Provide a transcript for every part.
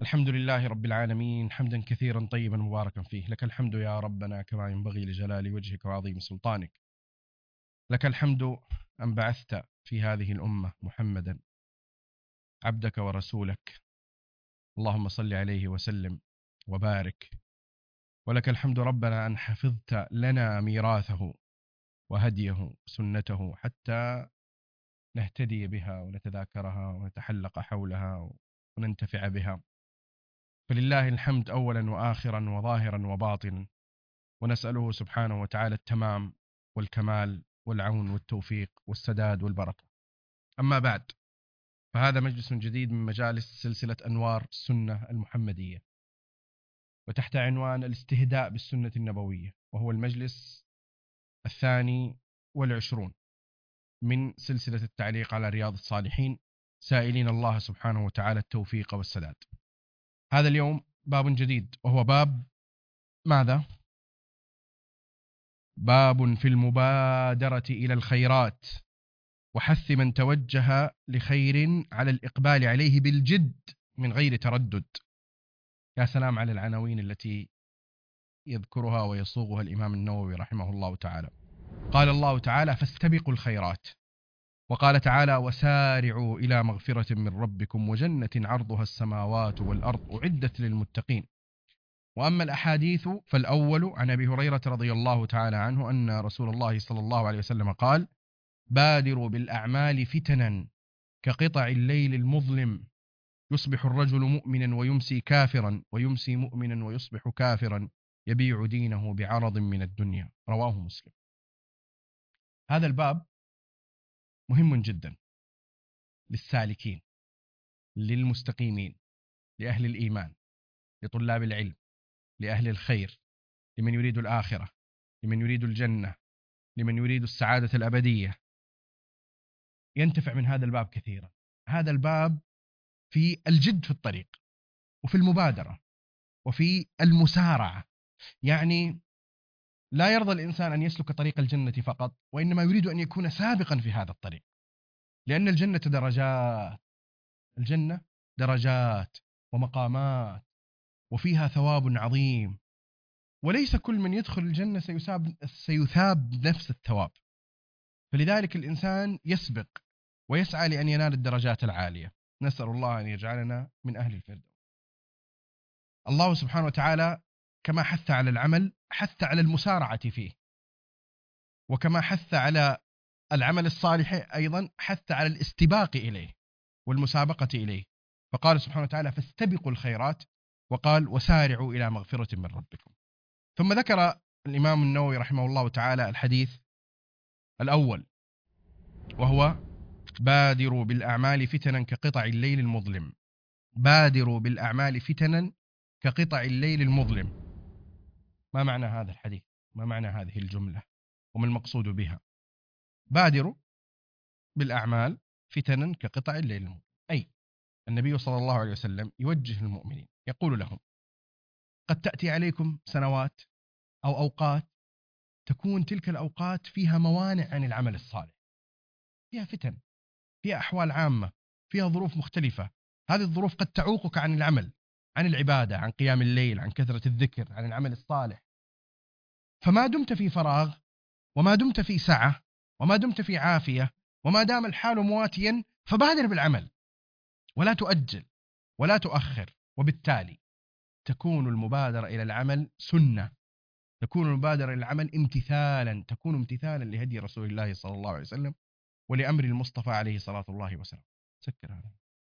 الحمد لله رب العالمين حمدا كثيرا طيبا مباركا فيه. لك الحمد يا ربنا كما ينبغي لجلال وجهك وعظيم سلطانك. لك الحمد أن بعثت في هذه الأمة محمدا عبدك ورسولك، اللهم صل عليه وسلم وبارك. ولك الحمد ربنا أن حفظت لنا ميراثه وهديه سنته حتى نهتدي بها ونتذاكرها ونتحلق حولها وننتفع بها. فلله الحمد أولا وآخرا وظاهرا وباطنا، ونسأله سبحانه وتعالى التمام والكمال والعون والتوفيق والسداد والبركة. أما بعد، فهذا مجلس جديد من مجالس سلسلة أنوار السنة المحمدية، وتحت عنوان الاستهداء بالسنة النبوية، وهو المجلس 22 من سلسلة التعليق على رياض الصالحين، سائلين الله سبحانه وتعالى التوفيق والسداد. هذا اليوم باب جديد، وهو باب ماذا؟ باب في المبادرة إلى الخيرات وحث من توجه لخير على الإقبال عليه بالجد من غير تردد. يا سلام على العناوين التي يذكرها ويصوغها الإمام النووي رحمه الله تعالى. قال الله تعالى: فاستبقوا الخيرات، وقال تعالى: وسارعوا إلى مغفرة من ربكم وجنة عرضها السماوات والأرض أعدت للمتقين. وأما الأحاديث فالأول عن أبي هريرة رضي الله تعالى عنه أن رسول الله صلى الله عليه وسلم قال: بادروا بالأعمال فتنا كقطع الليل المظلم، يصبح الرجل مؤمنا ويمسي كافرا، ويمسي مؤمنا ويصبح كافرا، يبيع دينه بعرض من الدنيا. رواه مسلم. هذا الباب مهم جدا للسالكين، للمستقيمين، لأهل الإيمان، لطلاب العلم، لأهل الخير، لمن يريد الآخرة، لمن يريد الجنة، لمن يريد السعادة الأبدية. ينتفع من هذا الباب كثيرا. هذا الباب في الجد في الطريق، وفي المبادرة، وفي المسارعة. يعني لا يرضى الإنسان أن يسلك طريق الجنة فقط، وإنما يريد أن يكون سابقا في هذا الطريق، لأن الجنة درجات. الجنة درجات ومقامات، وفيها ثواب عظيم، وليس كل من يدخل الجنة سيثاب نفس الثواب. فلذلك الإنسان يسبق ويسعى لأن ينال الدرجات العالية. نسأل الله أن يجعلنا من أهل الفردوس. الله سبحانه وتعالى كما حث على العمل حث على المسارعة فيه، وكما حث على العمل الصالح أيضا حث على الاستباق إليه والمسابقة إليه. فقال سبحانه وتعالى: فاستبقوا الخيرات، وقال: وسارعوا إلى مغفرة من ربكم. ثم ذكر الإمام النووي رحمه الله تعالى الحديث الأول، وهو: بادروا بالأعمال فتنا كقطع الليل المظلم. بادروا بالأعمال فتنا كقطع الليل المظلم. ما معنى هذا الحديث؟ ما معنى هذه الجملة؟ وما المقصود بها؟ بادروا بالأعمال فتنا كقطع الليل المظلم، أي النبي صلى الله عليه وسلم يوجه المؤمنين، يقول لهم: قد تأتي عليكم سنوات أو أوقات تكون تلك الأوقات فيها موانع عن العمل الصالح، فيها فتن، فيها أحوال عامة، فيها ظروف مختلفة. هذه الظروف قد تعوقك عن العمل، عن العبادة، عن قيام الليل، عن كثرة الذكر، عن العمل الصالح. فما دمت في فراغ، وما دمت في سعة، وما دمت في عافية، وما دام الحال مواتيا، فبادر بالعمل ولا تؤجل ولا تؤخر. وبالتالي تكون المبادرة إلى العمل سنة، تكون المبادرة إلى العمل امتثالا، تكون امتثالا لهدي رسول الله صلى الله عليه وسلم ولأمر المصطفى عليه صلاة الله وسلامه. سكر هذا.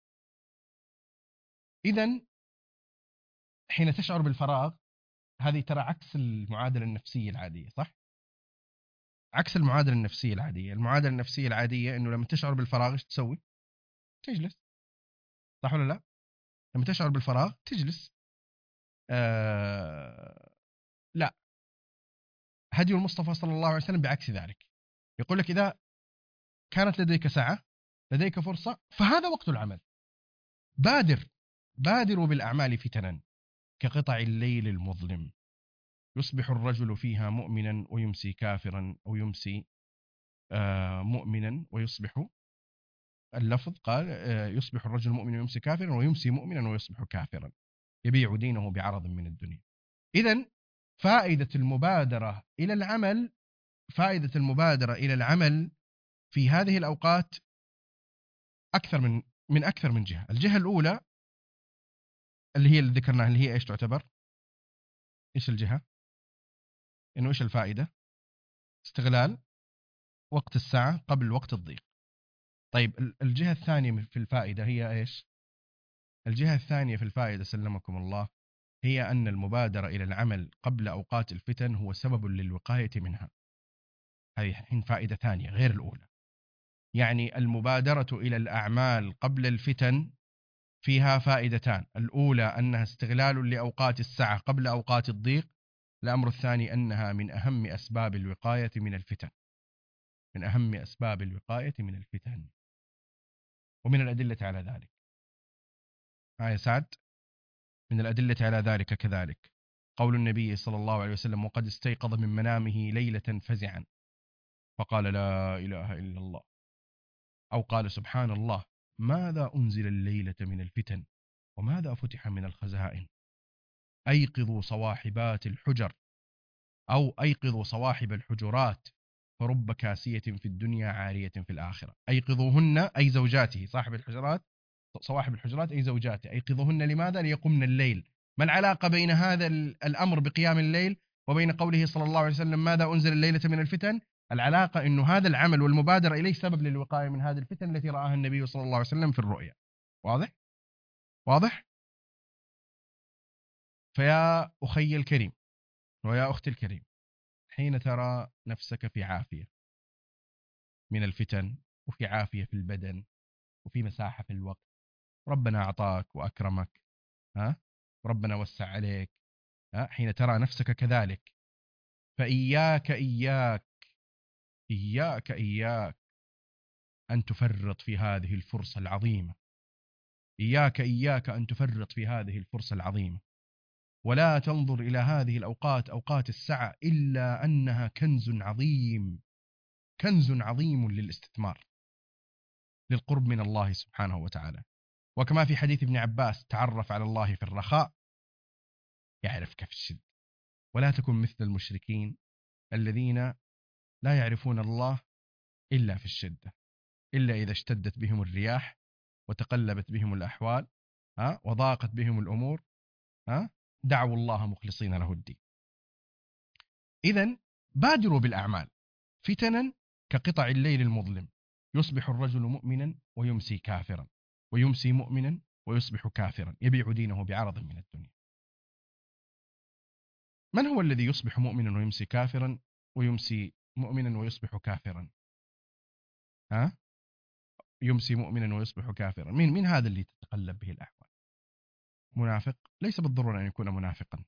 إذن حين تشعر بالفراغ، هذه ترى عكس المعادلة النفسية العادية، صح؟ عكس المعادلة النفسية العادية. المعادلة النفسية العادية إنه لما تشعر بالفراغ إيش تسوي؟ تجلس، صح ولا لا؟ لما تشعر بالفراغ تجلس. لا، هدي المصطفى صلى الله عليه وسلم بعكس ذلك. يقول لك: إذا كانت لديك ساعة، لديك فرصة، فهذا وقت العمل. بادروا بالأعمال فتنا كقطع الليل المظلم، يصبح الرجل فيها مؤمنا ويمسي كافرا، أو يمسي مؤمنا ويصبح اللفظ قال يصبح الرجل مؤمنا ويمسي كافرا، ويمسي مؤمنا ويصبح كافرا، يبيع دينه بعرض من الدنيا. إذن فائدة المبادرة إلى العمل، فائدة المبادرة إلى العمل في هذه الأوقات أكثر من أكثر من جهة. الجهة الأولى اللي هي اللي ذكرناها، اللي هي إيش تعتبر؟ إيش الجهة؟ إنه إيش الفائدة؟ استغلال وقت الساعة قبل وقت الضيق. طيب الجهة الثانية في الفائدة هي إيش؟ الجهة الثانية في الفائدة سلمكم الله هي أن المبادرة إلى العمل قبل أوقات الفتن هو سبب للوقاية منها. هذه حين فائدة ثانية غير الأولى. يعني المبادرة إلى الأعمال قبل الفتن فيها فائدتان: الأولى أنها استغلال لأوقات السعة قبل أوقات الضيق. الأمر الثاني أنها من أهم أسباب الوقاية من الفتن، من أهم أسباب الوقاية من الفتن. ومن الأدلة على ذلك يا سعد، من الأدلة على ذلك كذلك قول النبي صلى الله عليه وسلم: وقد استيقظ من منامه ليلة فزعا فقال لا إله إلا الله، أو قال سبحان الله ماذا أنزل الليلة من الفتن وماذا فتح من الخزائن، أيقظوا صواحبات الحجر، أو أيقظوا صواحب الحجرات فرب كاسية في الدنيا عارية في الآخرة. أيقظوهن أي زوجاته، صاحب الحجرات صواحب الحجرات أي زوجاته، أيقظوهن لماذا؟ ليقمن الليل. ما العلاقة بين هذا الأمر بقيام الليل وبين قوله صلى الله عليه وسلم ماذا أنزل الليلة من الفتن؟ العلاقة أنه هذا العمل والمبادرة إليه سبب للوقاية من هذه الفتن التي رآها النبي صلى الله عليه وسلم في الرؤيا. واضح؟ واضح؟ فيا أخي الكريم ويا أختي الكريم، حين ترى نفسك في عافية من الفتن وفي عافية في البدن وفي مساحة في الوقت، ربنا أعطاك وأكرمك، ربنا وسع عليك، حين ترى نفسك كذلك، فإياك إياك إياك إياك أن تفرط في هذه الفرصة العظيمة. إياك إياك أن تفرط في هذه الفرصة العظيمة، ولا تنظر إلى هذه الأوقات أوقات السعة إلا أنها كنز عظيم، كنز عظيم للاستثمار، للقرب من الله سبحانه وتعالى. وكما في حديث ابن عباس: تعرف على الله في الرخاء يعرفك في الشدة، ولا تكن مثل المشركين الذين لا يعرفون الله إلا في الشدة، إلا إذا اشتدت بهم الرياح وتقلبت بهم الأحوال وضاقت بهم الأمور دعوا الله مخلصين له الدين. إذن بادروا بالأعمال فتنا كقطع الليل المظلم، يصبح الرجل مؤمنا ويمسي كافرا، ويمسي مؤمنا ويصبح كافرا، يبيع دينه بعرض من الدنيا. من هو الذي يصبح مؤمنا ويمسي كافرا، ويمسي مؤمنا ويصبح كافرا؟ يمسي مؤمنا ويصبح كافرا، مين هذا اللي تتقلب به الأحوال؟ منافق؟ ليس بالضرورة أن يكون منافقا،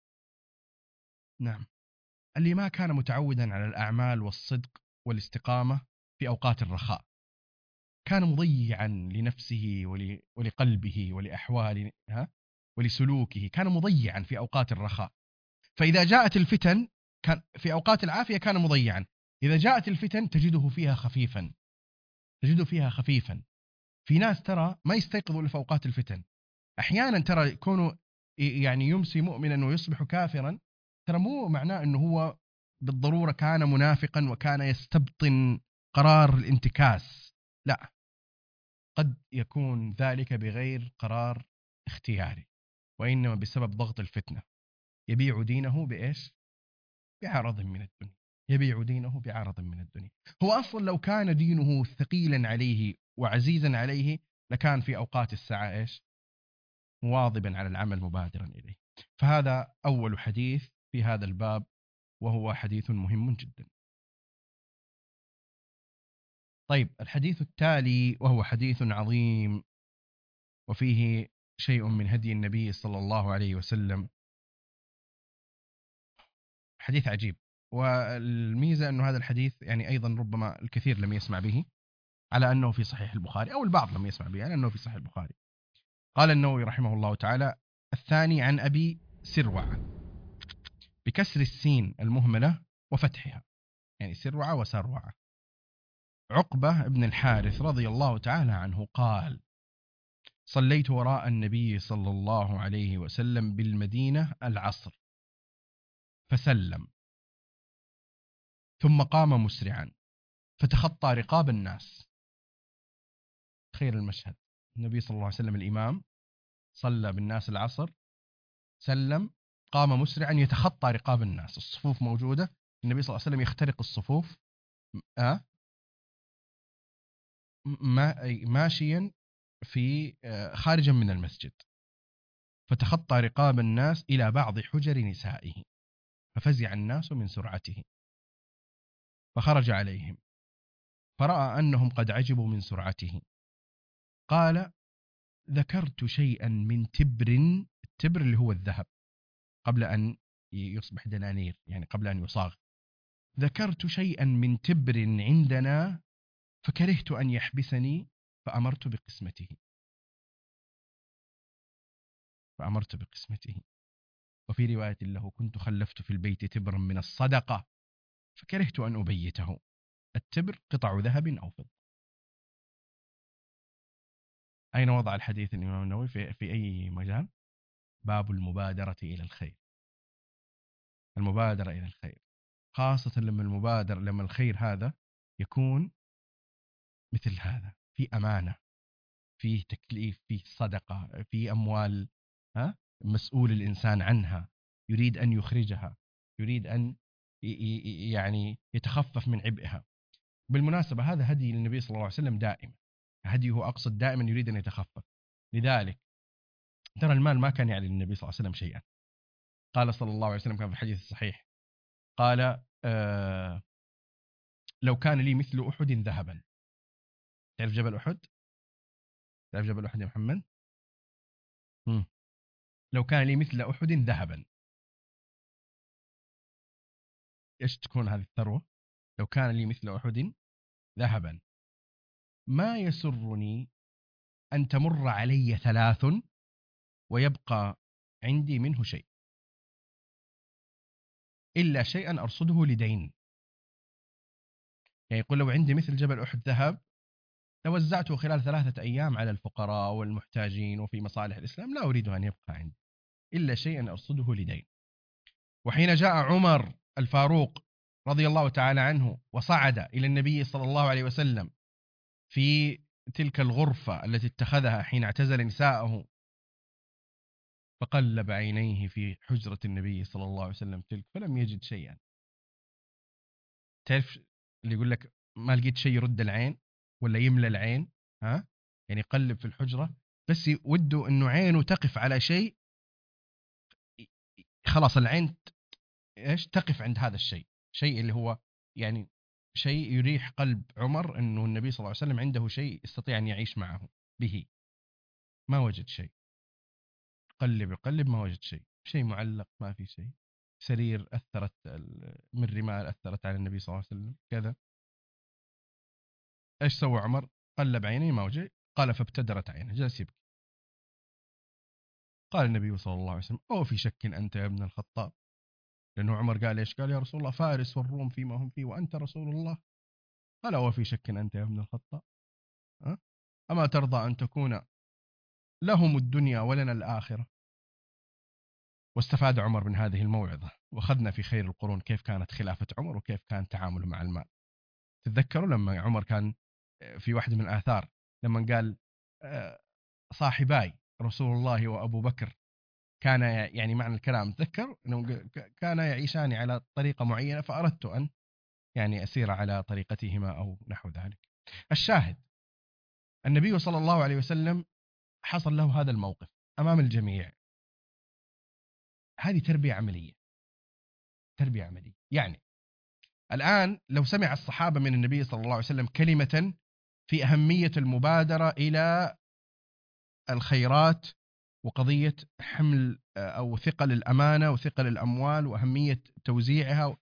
نعم، اللي ما كان متعودا على الأعمال والصدق والاستقامة في أوقات الرخاء، كان مضيعا لنفسه ولقلبه ولأحواله ولسلوكه، كان مضيعا في أوقات الرخاء. فإذا جاءت الفتن كان في أوقات العافية كان مضيعا، إذا جاءت الفتن تجده فيها خفيفا، تجده فيها خفيفا. في ناس ترى ما يستيقظوا إلا في أوقات الفتن، أحيانا ترى يكونوا يعني يمسي مؤمنا ويصبح كافرا، ترى مو معناه أنه هو بالضرورة كان منافقا وكان يستبطن قرار الانتكاس، لا، قد يكون ذلك بغير قرار اختياري، وإنما بسبب ضغط الفتنة، يبيع دينه بإيش؟ بعرض من الدنيا، يبيع دينه بعرض من الدنيا. هو أصلا لو كان دينه ثقيلا عليه وعزيزا عليه لكان في أوقات الساعة إيش؟ مواظبا على العمل مبادرا إليه. فهذا أول حديث في هذا الباب، وهو حديث مهم جدا. طيب الحديث التالي وهو حديث عظيم، وفيه شيء من هدي النبي صلى الله عليه وسلم، حديث عجيب. والميزة أنه هذا الحديث يعني أيضا ربما الكثير لم يسمع به، على أنه في صحيح البخاري، أو البعض لم يسمع به على أنه في صحيح البخاري. قال النووي رحمه الله تعالى: الثاني عن أبي سروعة، بكسر السين المهملة وفتحها، يعني سروعة وسروعة. عقبة بن الحارث رضي الله تعالى عنه قال: صليت وراء النبي صلى الله عليه وسلم بالمدينة العصر فسلم، ثم قام مسرعا فتخطى رقاب الناس. تخيل المشهد، النبي صلى الله عليه وسلم الإمام صلى بالناس العصر، سلم، قام مسرعا يتخطى رقاب الناس، الصفوف موجودة، النبي صلى الله عليه وسلم يخترق الصفوف ماشيا في خارجا من المسجد، فتخطى رقاب الناس إلى بعض حجر نسائه، ففزع الناس من سرعته، فخرج عليهم فرأى أنهم قد عجبوا من سرعته، قال: ذكرت شيئا من تبر، التبر اللي هو الذهب قبل أن يصبح دنانير، يعني قبل أن يصاغ، ذكرت شيئا من تبر عندنا فكرهت أن يحبسني فأمرت بقسمته. وفي رواية له: كنت خلفت في البيت تبرا من الصدقة فكرهت أن أبيته. التبر قطع ذهب أو فضة. أين وضع الحديث الإمام النووي في أي مجال؟ باب المبادرة إلى الخير. المبادرة إلى الخير، خاصة لما الخير هذا يكون مثل هذا، في أمانة، فيه تكليف، فيه صدقة، فيه أموال مسؤول الإنسان عنها، يريد أن يخرجها، يريد أن يعني يتخفف من عبئها. بالمناسبة هذا هدي النبي صلى الله عليه وسلم دائما، هديه أقصد دائما يريد أن يتخفف. لذلك ترى المال ما كان يعني للنبي صلى الله عليه وسلم شيئا. قال صلى الله عليه وسلم كان في الحديث الصحيح، قال: لو كان لي مثل أحد ذهبا. تعرف جبل أحد؟ تعرف جبل أحد يا محمد؟ لو كان لي مثل أحد ذهبا، إيش تكون هذه الثروة؟ لو كان لي مثل أحد ذهبا ما يسرني أن تمر علي 3 ويبقى عندي منه شيء، إلا شيئا أرصده لدين. يعني يقول: لو عندي مثل جبل أحد ذهب لوزعته خلال 3 أيام على الفقراء والمحتاجين وفي مصالح الإسلام، لا أريد أن يبقى عندي إلا شيئا أرصده لدين. وحين جاء عمر الفاروق رضي الله تعالى عنه وصعد إلى النبي صلى الله عليه وسلم في تلك الغرفة التي اتخذها حين اعتزل نساءه، فقلب عينيه في حجرة النبي صلى الله عليه وسلم تلك فلم يجد شيئا. تعرف اللي يقول لك ما لقيت شيء يرد العين ولا يملى العين؟ يعني يقلب في الحجرة بس وده انه عينه تقف على شيء، خلاص العين ايش تقف عند هذا الشيء، شيء اللي هو يعني شيء يريح قلب عمر انه النبي صلى الله عليه وسلم عنده شيء يستطيع ان يعيش معه به. ما وجد شيء، قلب ما وجد شيء معلق، ما في شيء، سرير أثرت من رمال أثرت على النبي صلى الله عليه وسلم كذا. إيش سوى عمر؟ قلب عينيه ما وجد، قال: فابتدرت عينه، جلس يبكي. قال النبي صلى الله عليه وسلم: أو في شك أنت يا ابن الخطاب؟ لأنه عمر قال إيش؟ قال: يا رسول الله فارس والروم فيما هم فيه وأنت رسول الله. قال: أو في شك أنت يا ابن الخطاب؟ أما ترضى أن تكون لهم الدنيا ولنا الآخرة؟ واستفاد عمر من هذه الموعظة، وأخذنا في خير القرون كيف كانت خلافة عمر وكيف كان تعامله مع المال. تتذكروا لما عمر كان في واحدة من الآثار لما قال: صاحباي رسول الله وأبو بكر كان يعني معنى الكلام، تذكر أنه كان يعيشان على طريقة معينة فأردت أن يعني أسير على طريقتهما أو نحو ذلك. الشاهد النبي صلى الله عليه وسلم حصل له هذا الموقف أمام الجميع. هذه تربية عملية، يعني الآن لو سمع الصحابة من النبي صلى الله عليه وسلم كلمة في أهمية المبادرة إلى الخيرات وقضية حمل أو ثقل الأمانة وثقل الأموال وأهمية توزيعها،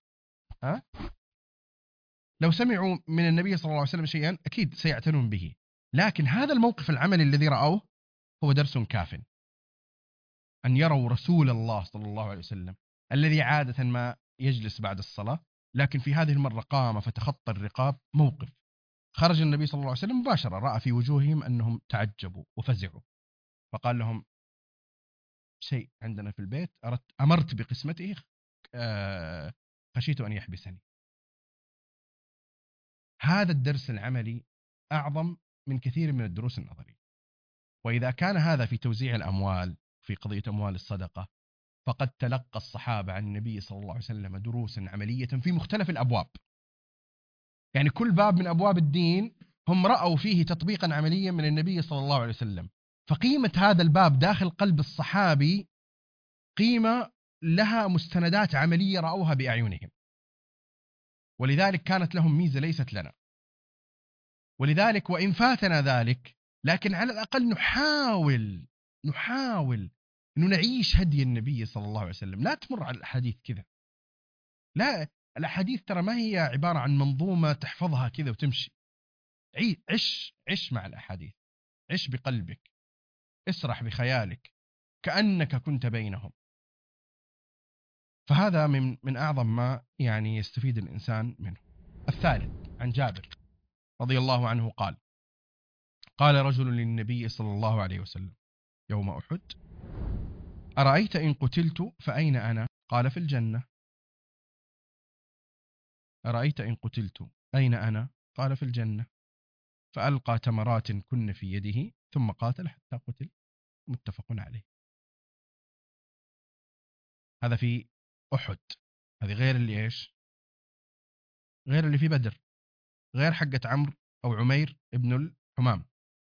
لو سمعوا من النبي صلى الله عليه وسلم شيئا أكيد سيعتنون به. لكن هذا الموقف العملي الذي رأوه هو درس كاف، أن يروا رسول الله صلى الله عليه وسلم الذي عادة ما يجلس بعد الصلاة، لكن في هذه المرة قام فتخطى الرقاب، موقف خرج النبي صلى الله عليه وسلم مباشرة، رأى في وجوههم أنهم تعجبوا وفزعوا، فقال لهم شيء عندنا في البيت أمرت بقسمته، خشيت أن يحبسني. هذا الدرس العملي أعظم من كثير من الدروس النظرية. وإذا كان هذا في توزيع الأموال في قضية أموال الصدقة، فقد تلقى الصحابة عن النبي صلى الله عليه وسلم دروسا عملية في مختلف الأبواب. يعني كل باب من أبواب الدين هم رأوا فيه تطبيقا عمليا من النبي صلى الله عليه وسلم. فقيمة هذا الباب داخل قلب الصحابي قيمة لها مستندات عملية رأوها بأعينهم، ولذلك كانت لهم ميزة ليست لنا. ولذلك وإن فاتنا ذلك، لكن على الأقل نحاول أنه نعيش هدي النبي صلى الله عليه وسلم. لا تمر على الأحاديث كذا، لا، الأحاديث ترى ما هي عبارة عن منظومة تحفظها كذا وتمشي. عش مع الأحاديث، عش بقلبك، اسرح بخيالك كأنك كنت بينهم. فهذا من أعظم ما يعني يستفيد الإنسان منه. الثالث عن جابر رضي الله عنه قال: قال رجل للنبي صلى الله عليه وسلم يوم أحد: أرأيت إن قتلت فأين أنا؟ قال: في الجنة. أرأيت إن قتلت أين أنا؟ قال: في الجنة. فألقى تمرات كن في يده ثم قاتل حتى قتل. متفق عليه. هذا في أحد، هذه غير اللي إيش؟ غير اللي في بدر، غير حقة عمرو أو عمير ابن الحمام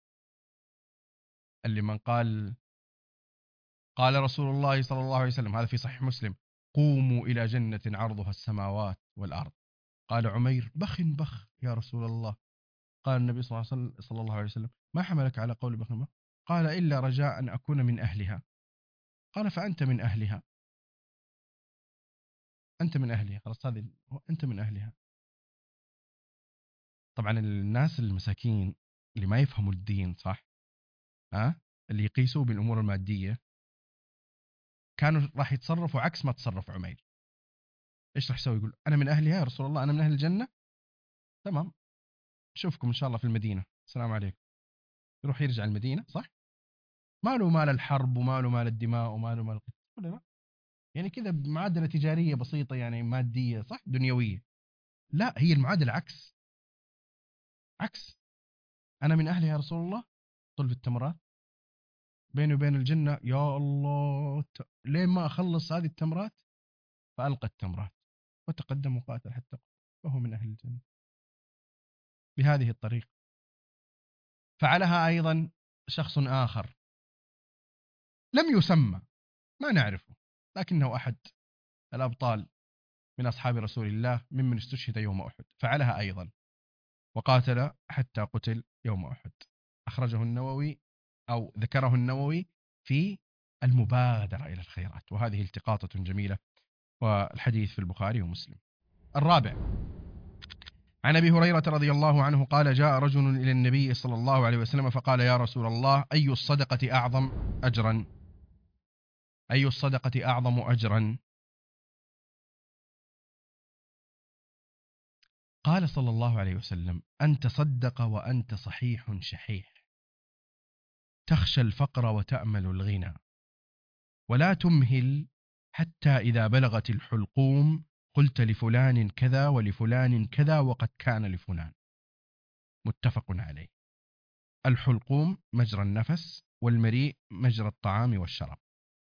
اللي من قال رسول الله صلى الله عليه وسلم، هذا في صحيح مسلم: قوموا إلى جنة عرضها السماوات والأرض. قال عمير: بخ يا رسول الله. قال النبي صلى الله عليه وسلم: ما حملك على قول بخ بخ؟ قال: إلا رجاء أن أكون من أهلها. قال: فأنت من أهلها، أنت من أهلها، خلاص هذه أنت من أهلها. طبعا الناس المساكين اللي ما يفهموا الدين صح، اللي يقيسوا بالأمور المادية، كانوا راح يتصرفوا عكس ما تصرف عمير. إيش راح يسوي؟ يقول: أنا من أهلها يا رسول الله، أنا من أهل الجنة، تمام، نشوفكم إن شاء الله في المدينة، السلام عليكم. يروح يرجع المدينة، صح؟ ما له مال الحرب وما له مال الدماء وما له مال القتال، ولا لا؟ يعني كذا معادلة تجارية بسيطة، يعني مادية، صح، دنيوية. لا، هي المعادلة عكس. أنا من أهلها يا رسول الله، طلب التمرات بيني وبين الجنة، يا الله، لين ما أخلص هذه التمرات. فألقى التمرات وتقدم وقاتل حتى قتل، وهو من أهل الجنة بهذه الطريقة. فعلها أيضا شخص آخر لم يسمى، ما نعرفه، لكنه أحد الأبطال من أصحاب رسول الله ممن استشهد يوم أحد، فعلها أيضا وقاتل حتى قتل يوم أحد. أخرجه النووي أو ذكره النووي في المبادرة إلى الخيرات، وهذه التقاطة جميلة، والحديث في البخاري ومسلم. الرابع عن أبي هريرة رضي الله عنه قال: جاء رجل إلى النبي صلى الله عليه وسلم فقال: يا رسول الله، أي الصدقة أعظم أجرا؟ أي الصدقة أعظم أجرا؟ قال صلى الله عليه وسلم: أن تصدق وأنت صحيح شحيح، تخشى الفقر وتأمل الغنى، ولا تمهل حتى إذا بلغت الحلقوم قلت لفلان كذا ولفلان كذا وقد كان لفلان. متفق عليه. الحلقوم مجرى النفس، والمريء مجرى الطعام والشراب.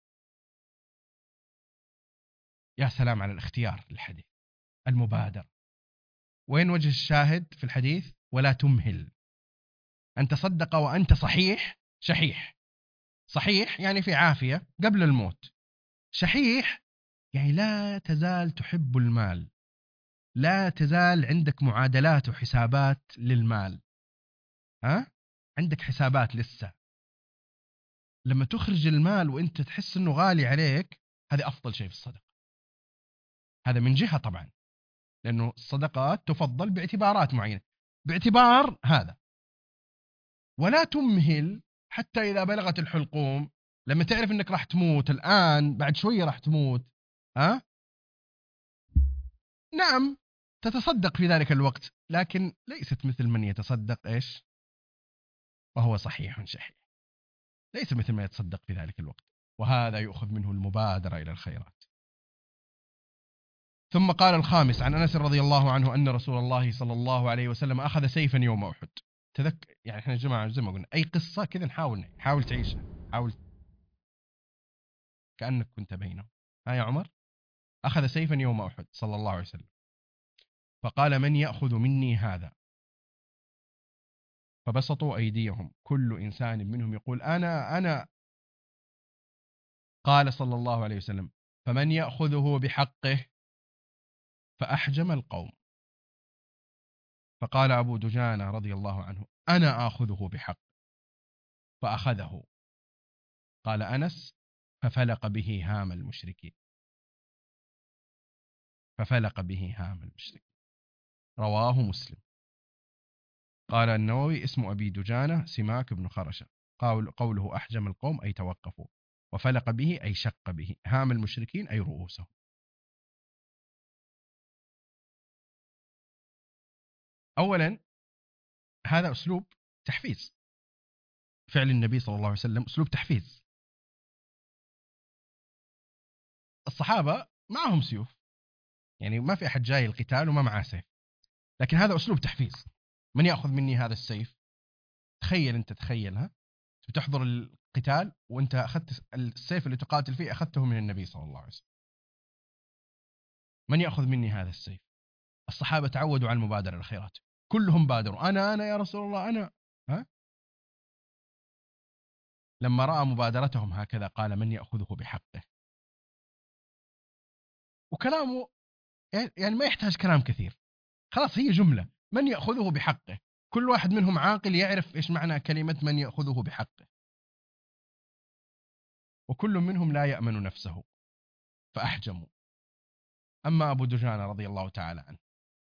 يا سلام على الاختيار للحديث، المبادرة. وين وجه الشاهد في الحديث؟ ولا تمهل. أن تصدق وأنت صحيح شحيح. صحيح يعني في عافية قبل الموت، شحيح يعني لا تزال تحب المال، لا تزال عندك معادلات وحسابات للمال، عندك حسابات لسه. لما تخرج المال وانت تحس انه غالي عليك، هذا افضل شيء في الصدقة. هذا من جهة طبعا، لانه الصدقات تفضل باعتبارات معينة، باعتبار هذا. ولا تمهل حتى إذا بلغت الحلقوم، لما تعرف أنك راح تموت الآن، بعد شوية راح تموت، نعم، تتصدق في ذلك الوقت، لكن ليست مثل من يتصدق إيش وهو صحيح شحيح، ليس مثل ما يتصدق في ذلك الوقت، وهذا يؤخذ منه المبادرة إلى الخيرات. ثم قال الخامس عن أنس رضي الله عنه أن رسول الله صلى الله عليه وسلم أخذ سيفا يوم أحد. يعني احنا يا جماعة زي ما قلنا أي قصة كذا نحاول تعيشها، حاول كأنك كنت بينهم. ها يا عمر، أخذ سيفا يوم أحد صلى الله عليه وسلم فقال من يأخذ مني هذا؟ فبسطوا أيديهم كل إنسان منهم يقول أنا. قال صلى الله عليه وسلم فمن يأخذه بحقه؟ فأحجم القوم. فقال أبو دجانة رضي الله عنه أنا آخذه بحق، فأخذه. قال أنس ففلق به هام المشركين. ففلق به هام المشركين، رواه مسلم. قال النووي اسم أبي دجانة سماك بن خرشة. قوله أحجم القوم أي توقفوا، وفلق به أي شق به، هام المشركين أي رؤوسهم. أولا هذا أسلوب تحفيز، فعل النبي صلى الله عليه وسلم أسلوب تحفيز. الصحابة معهم سيوف، يعني ما في أحد جاي القتال وما معاه سيف، لكن هذا أسلوب تحفيز. من يأخذ مني هذا السيف؟ تخيلها بتحضر القتال وانت أخذت السيف اللي تقاتل فيه أخذته من النبي صلى الله عليه وسلم. من يأخذ مني هذا السيف؟ الصحابة تعودوا على المبادرة للخيرات، كلهم بادروا أنا يا رسول الله أنا. ها؟ لما رأى مبادرتهم هكذا قال من يأخذه بحقه. وكلامه يعني ما يحتاج كلام كثير، خلاص هي جملة من يأخذه بحقه. كل واحد منهم عاقل يعرف إيش معنى كلمة من يأخذه بحقه. وكل منهم لا يأمن نفسه فأحجموا. أما أبو دجانة رضي الله تعالى عنه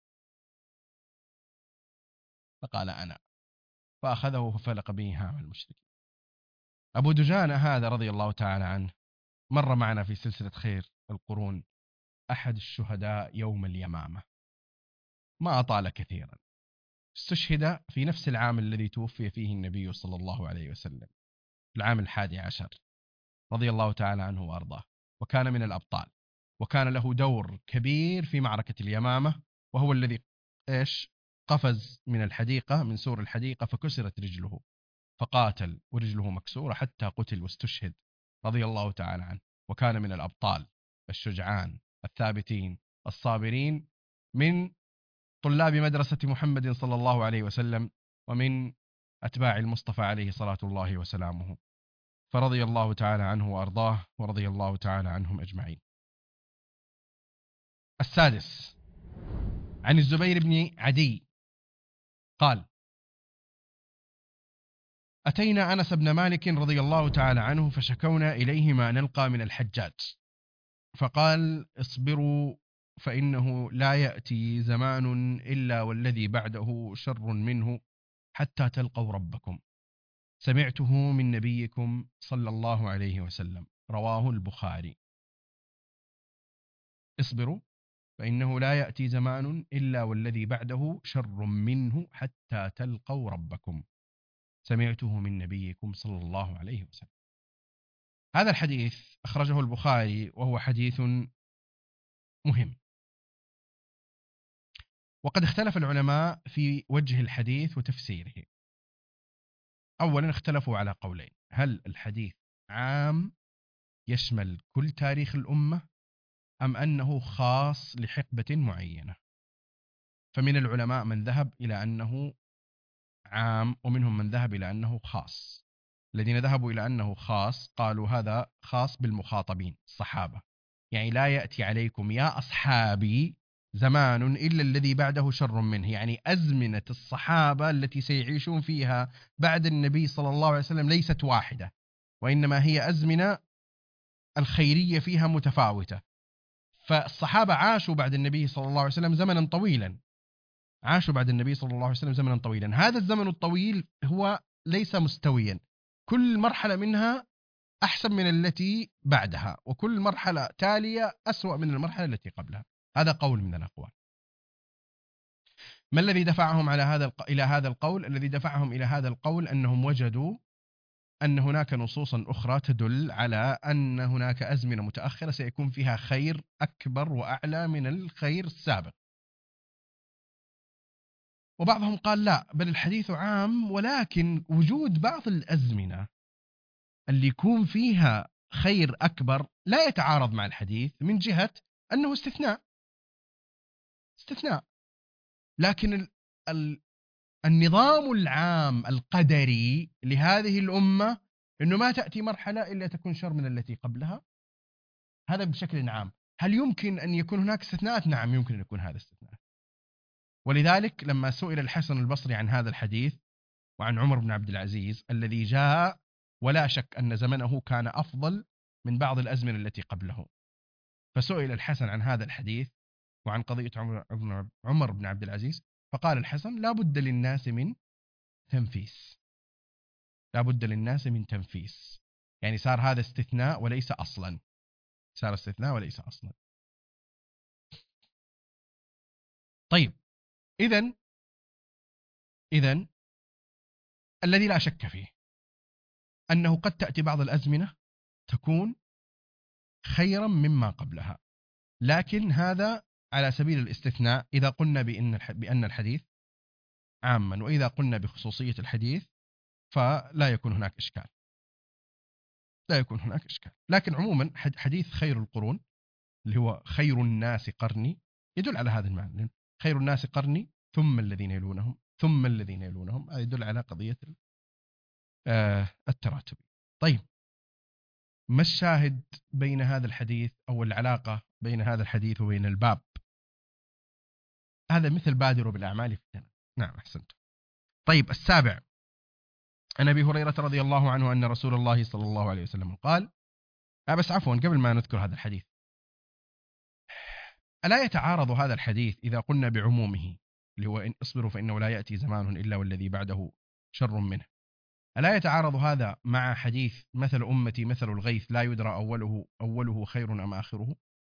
فقال أنا، فأخذه ففلق به هام المشركين. أبو دجانة هذا رضي الله تعالى عنه مر معنا في سلسلة خير القرون، أحد الشهداء يوم اليمامة، ما أطال كثيرا. استشهد في نفس العام الذي توفي فيه النبي صلى الله عليه وسلم، العام 11، رضي الله تعالى عنه وأرضاه. وكان من الأبطال، وكان له دور كبير في معركة اليمامة، وهو الذي قفز من الحديقة، من سور الحديقة، فكسرت رجله فقاتل ورجله مكسورة حتى قتل واستشهد رضي الله تعالى عنه. وكان من الأبطال الشجعان الثابتين الصابرين، من طلاب مدرسة محمد صلى الله عليه وسلم، ومن أتباع المصطفى عليه صلاة الله وسلامه. فرضي الله تعالى عنه وأرضاه، ورضي الله تعالى عنهم أجمعين. السادس عن الزبير بن عدي قال أتينا أنس بن مالك رضي الله تعالى عنه فشكونا إليه ما نلقى من الحجاج، فقال اصبروا فإنه لا يأتي زمان إلا والذي بعده شر منه حتى تلقوا ربكم، سمعته من نبيكم صلى الله عليه وسلم، رواه البخاري. اصبروا فإنه لا يأتي زمان إلا والذي بعده شر منه حتى تلقوا ربكم، سمعته من نبيكم صلى الله عليه وسلم. هذا الحديث أخرجه البخاري وهو حديث مهم. وقد اختلف العلماء في وجه الحديث وتفسيره. أولا اختلفوا على قولين: هل الحديث عام يشمل كل تاريخ الأمة أم أنه خاص لحقبة معينة؟ فمن العلماء من ذهب إلى أنه عام، ومنهم من ذهب إلى أنه خاص. الذين ذهبوا إلى أنه خاص قالوا هذا خاص بالمخاطبين الصحابة، يعني لا يأتي عليكم يا أصحابي زمان إلا الذي بعده شر منه، يعني أزمنة الصحابة التي سيعيشون فيها بعد النبي صلى الله عليه وسلم ليست واحدة، وإنما هي أزمنة الخيرية فيها متفاوتة. فالصحابة عاشوا بعد النبي صلى الله عليه وسلم زمنا طويلا، عاشوا بعد النبي صلى الله عليه وسلم زمنا طويلا. هذا الزمن الطويل هو ليس مستويا، كل مرحلة منها أحسن من التي بعدها، وكل مرحلة تالية أسوأ من المرحلة التي قبلها. هذا قول من الأقوال. ما الذي دفعهم على إلى هذا القول؟ الذي دفعهم إلى هذا القول أنهم وجدوا أن هناك نصوصا أخرى تدل على أن هناك أزمنة متأخرة سيكون فيها خير أكبر وأعلى من الخير السابق. وبعضهم قال لا، بل الحديث عام، ولكن وجود بعض الأزمنة اللي يكون فيها خير أكبر لا يتعارض مع الحديث من جهة أنه استثناء. لكن النظام العام القدري لهذه الأمة أنه ما تأتي مرحلة إلا تكون شر من التي قبلها. هذا بشكل عام. هل يمكن أن يكون هناك استثناءات؟ نعم، يمكن أن يكون هذا استثناء. ولذلك لما سئل الحسن البصري عن هذا الحديث وعن عمر بن عبد العزيز الذي جاء ولا شك أن زمنه كان أفضل من بعض الأزمنة التي قبله، فسئل الحسن عن هذا الحديث وعن قضية عمر بن عبد العزيز، فقال الحسن لا بد للناس من تنفيس. لا بد للناس من تنفيس، يعني صار هذا استثناء وليس أصلا. صار استثناء وليس أصلا. طيب، إذن الذي لا شك فيه أنه قد تأتي بعض الأزمنة تكون خيرا مما قبلها، لكن هذا على سبيل الاستثناء إذا قلنا بأن الحديث عاما، وإذا قلنا بخصوصية الحديث فلا يكون هناك إشكال. لكن عموما حديث خير القرون اللي هو خير الناس قرني يدل على هذا المعنى. خير الناس قرني ثم الذين يلونهم ثم الذين يلونهم، يدل على قضية التراتب. طيب، ما الشاهد بين هذا الحديث أو العلاقة بين هذا الحديث وبين الباب؟ هذا مثل بادروا بالأعمال فتنة. نعم، أحسنت. طيب، السابع، عن أبي هريرة رضي الله عنه أن رسول الله صلى الله عليه وسلم قال، بس عفوا قبل ما نذكر هذا الحديث، ألا يتعارض هذا الحديث إذا قلنا بعمومه اللي هو إن اصبروا فإنه لا يأتي زمان إلا والذي بعده شر منه، ألا يتعارض هذا مع حديث مثل أمتي مثل الغيث لا يدرى أوله خير أم آخره؟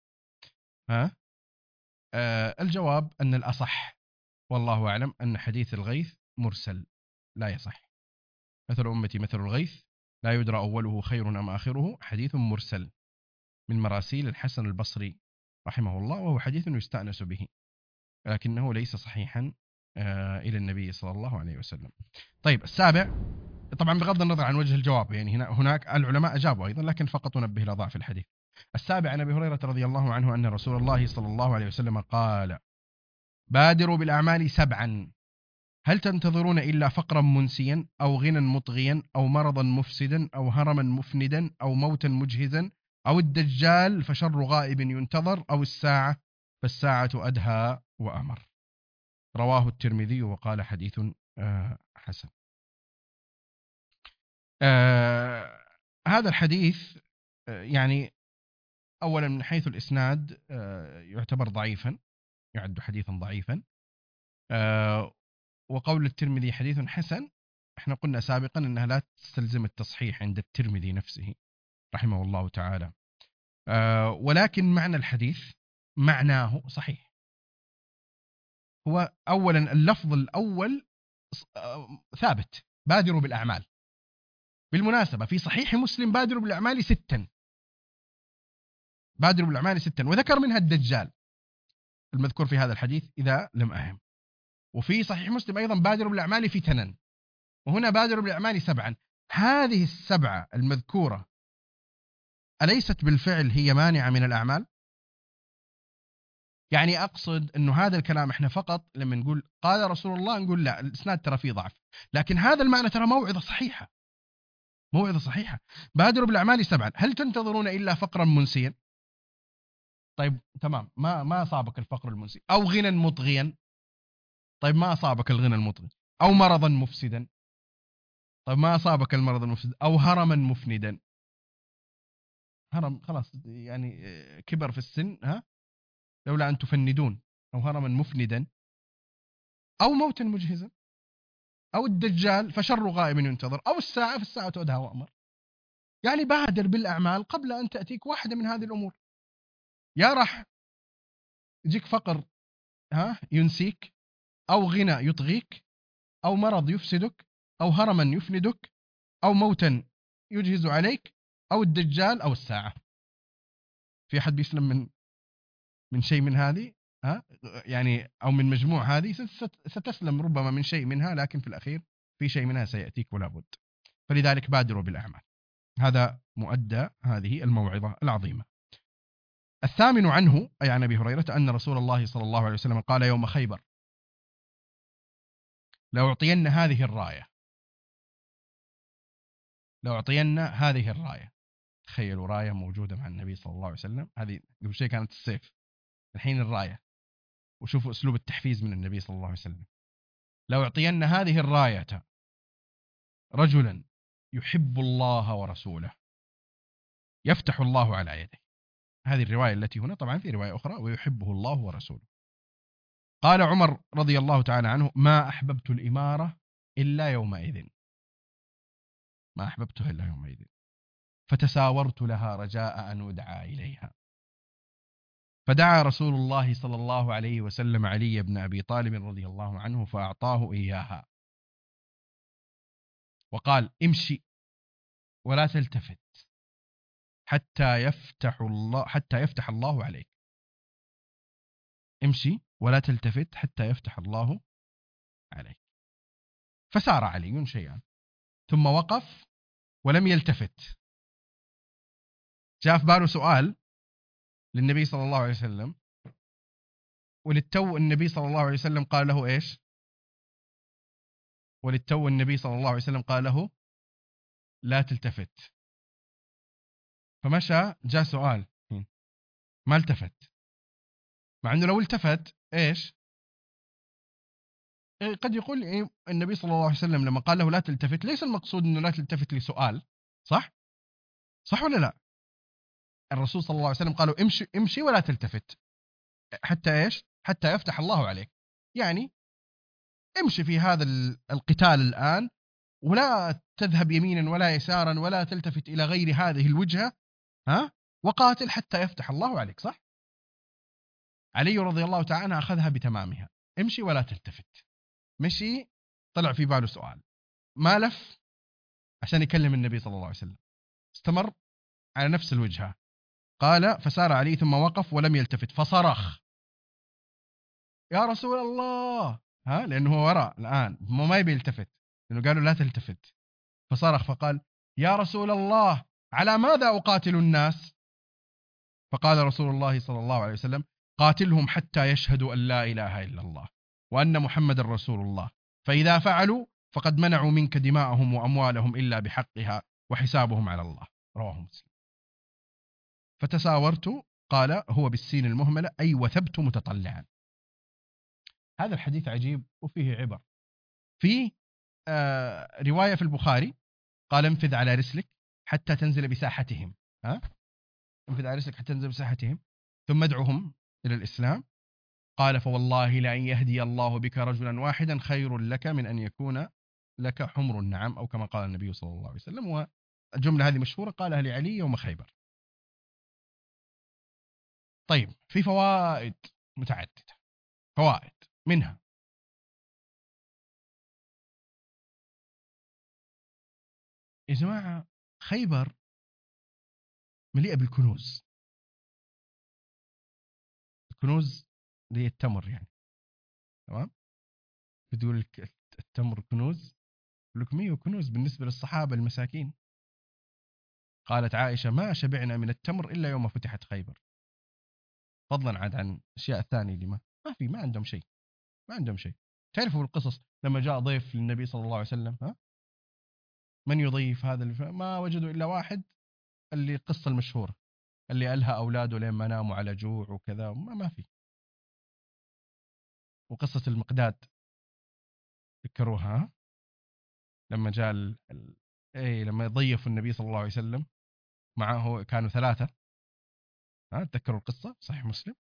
الجواب أن الأصح والله أعلم أن حديث الغيث مرسل لا يصح. مثل أمتي مثل الغيث لا يدرى أوله خير أم آخره حديث مرسل من مراسيل الحسن البصري رحمه الله، وهو حديث يستأنس به لكنه ليس صحيحا إلى النبي صلى الله عليه وسلم. طيب، السابع، طبعا بغض النظر عن وجه الجواب، يعني هناك العلماء أجابوا أيضا، لكن فقط ننبه إلى ضعف الحديث. السابع، عن أبي هريرة رضي الله عنه أن رسول الله صلى الله عليه وسلم قال، بادروا بالأعمال 7، هل تنتظرون إلا فقرا منسيا أو غنى مطغيا أو مرضا مفسدا أو هرما مفندا أو موتا مجهزا أو الدجال فشر غائب ينتظر أو الساعة فالساعة أدهى وأمر. رواه الترمذي وقال حديث حسن. هذا الحديث يعني أولا من حيث الإسناد يعتبر ضعيفا، يعد حديثا ضعيفا. وقول الترمذي حديث حسن، احنا قلنا سابقا أنها لا تستلزم التصحيح عند الترمذي نفسه رحمه الله تعالى، ولكن معنى الحديث معناه صحيح. هو أولا اللفظ الأول ثابت، بادروا بالأعمال. بالمناسبة في صحيح مسلم بادروا بالأعمال 6، بادروا بالأعمال 6، وذكر منها الدجال المذكور في هذا الحديث إذا لم أهم. وفي صحيح مسلم أيضا بادروا بالأعمال فتنا، وهنا بادروا بالأعمال 7. هذه ال7 المذكورة أليست بالفعل هي مانعة من الأعمال؟ يعني أقصد أنه هذا الكلام إحنا فقط لما نقول قال رسول الله نقول لا، الإسناد ترى فيه ضعف، لكن هذا المعنى ترى موعظة صحيحة، موعظة صحيحة. بادروا بالأعمال 7، هل تنتظرون إلا فقرا منسيا؟ طيب تمام، ما أصابك الفقر المنسي. أو غنى مطغيا، طيب ما أصابك الغنى المطغي. أو مرضا مفسدا، طيب ما أصابك المرض المفسد. أو هرما مفندا، هرم خلاص يعني كبر في السن، لولا أن تفندون. أو هرما مفندا أو موتا مجهزا أو الدجال فشر غائب ينتظر أو الساعة فالساعة أدهى وأمر. يعني بادر بالأعمال قبل أن تأتيك واحدة من هذه الأمور. يا راح يجيك فقر ينسيك، أو غنى يطغيك، أو مرض يفسدك، أو هرما يفندك، أو موتا يجهز عليك، أو الدجال، أو الساعة. في أحد بيسلم من شيء من هذه؟ ها يعني أو من مجموع هذه ستسلم ربما من شيء منها، لكن في الأخير في شيء منها سيأتيك ولا بد. فلذلك بادروا بالأعمال. هذا مؤدى هذه الموعظة العظيمة. الثامن عنه أي عن أبي هريرة أن رسول الله صلى الله عليه وسلم قال يوم خيبر: لأعطين هذه الراية، لأعطين هذه الراية. تخيلوا راية موجودة مع النبي صلى الله عليه وسلم، هذه قبل شيء كانت السيف، الحين الراية. وشوفوا أسلوب التحفيز من النبي صلى الله عليه وسلم: لأعطين هذه الراية رجلا يحب الله ورسوله يفتح الله على يده. هذه الرواية التي هنا، طبعا في رواية أخرى ويحبه الله ورسوله. قال عمر رضي الله تعالى عنه: ما أحببت الإمارة إلا يومئذ، ما أحببتها إلا يومئذ، فتساورت لها رجاء أن أدعى إليها. فدعا رسول الله صلى الله عليه وسلم علي بن أبي طالب رضي الله عنه فأعطاه إياها، وقال: امشي ولا تلتفت حتى يفتح الله عليك. امشي ولا تلتفت حتى يفتح الله عليك. فسار علي شيئا ثم وقف ولم يلتفت. جاء في باله سؤال للنبي صلى الله عليه وسلم، وللتو النبي صلى الله عليه وسلم قال له إيش؟ وللتو النبي صلى الله عليه وسلم قال له: لا تلتفت. فمشى، جاء سؤال، ما التفت. مع أنه لو التفت إيش؟ قد يقول النبي صلى الله عليه وسلم لما قال له لا تلتفت، ليس المقصود أنه لا تلتفت لسؤال، صح؟ صح ولا لا؟ الرسول صلى الله عليه وسلم قالوا امشي امشي ولا تلتفت حتى إيش؟ حتى يفتح الله عليك. يعني امشي في هذا القتال الآن، ولا تذهب يمينا ولا يسارا ولا تلتفت إلى غير هذه الوجهة، ها؟ وقاتل حتى يفتح الله عليك، صح؟ علي رضي الله تعالى عنه أخذها بتمامها: امشي ولا تلتفت. مشي، طلع في باله سؤال، ما لف عشان يكلم النبي صلى الله عليه وسلم، استمر على نفس الوجهة. قال: فسار علي ثم وقف ولم يلتفت فصرخ: يا رسول الله. لأنه هو وراء الآن، ما يبي يلتفت، لأنه قالوا لا تلتفت. فصرخ فقال: يا رسول الله، على ماذا أقاتل الناس؟ فقال رسول الله صلى الله عليه وسلم: قاتلهم حتى يشهدوا أن لا إله إلا الله وأن محمد رسول الله، فإذا فعلوا فقد منعوا منك دماءهم وأموالهم إلا بحقها وحسابهم على الله. رواه مسلم. فتساورت، قال هو بالسين المهملة، أي وثبت متطلعا. هذا الحديث عجيب وفيه عبر. في رواية في البخاري قال: انفذ على رسلك حتى تنزل بساحتهم. انفذ على رسلك حتى تنزل بساحتهم ثم ادعوهم إلى الإسلام. قال: فوالله لأن يهدي الله بك رجلا واحدا خير لك من أن يكون لك حمر النعم، أو كما قال النبي صلى الله عليه وسلم. والجملة هذه مشهورة قالها لعلي يوم خيبر. طيب، في فوائد متعددة. فوائد منها: يا جماعة، خيبر مليئة بالكنوز. الكنوز اللي هي التمر يعني، تمام؟ بتقول لك التمر كنوز، يقول لكم ايوه كنوز بالنسبة للصحابة المساكين. قالت عائشة: ما شبعنا من التمر إلا يوم فتحت خيبر، فضلا عن الأشياء الثانية اللي ما عندهم شيء، ما عندهم شيء. تعرفوا القصص لما جاء ضيف للنبي صلى الله عليه وسلم، من يضيف هذا ما وجدوا إلا واحد، اللي القصة المشهورة اللي ألهى أولاده لين ما ناموا على جوع وكذا، ما في. وقصة المقداد تذكروها، لما جاء لما ضيفوا النبي صلى الله عليه وسلم، معه كانوا ثلاثة. تذكروا القصة، صحيح مسلم.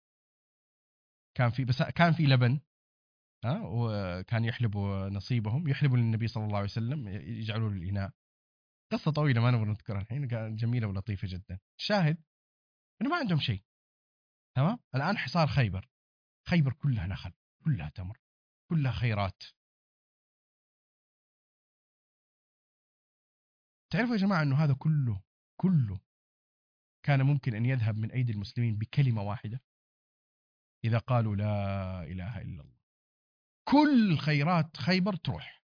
كان في لبن، وكان يحلبوا نصيبهم، يحلبوا للنبي صلى الله عليه وسلم، يجعلوا له الإناء. قصة طويلة ما نبغى نذكرها الحين، كانت جميلة ولطيفة جدا. الشاهد إنه ما عندهم شيء. تمام. الآن حصار خيبر، خيبر كلها نخل، كلها تمر، كلها خيرات. تعرفوا يا جماعة أنه هذا كله كان ممكن أن يذهب من أيدي المسلمين بكلمة واحدة إذا قالوا لا إله إلا الله. كل خيرات خيبر تروح.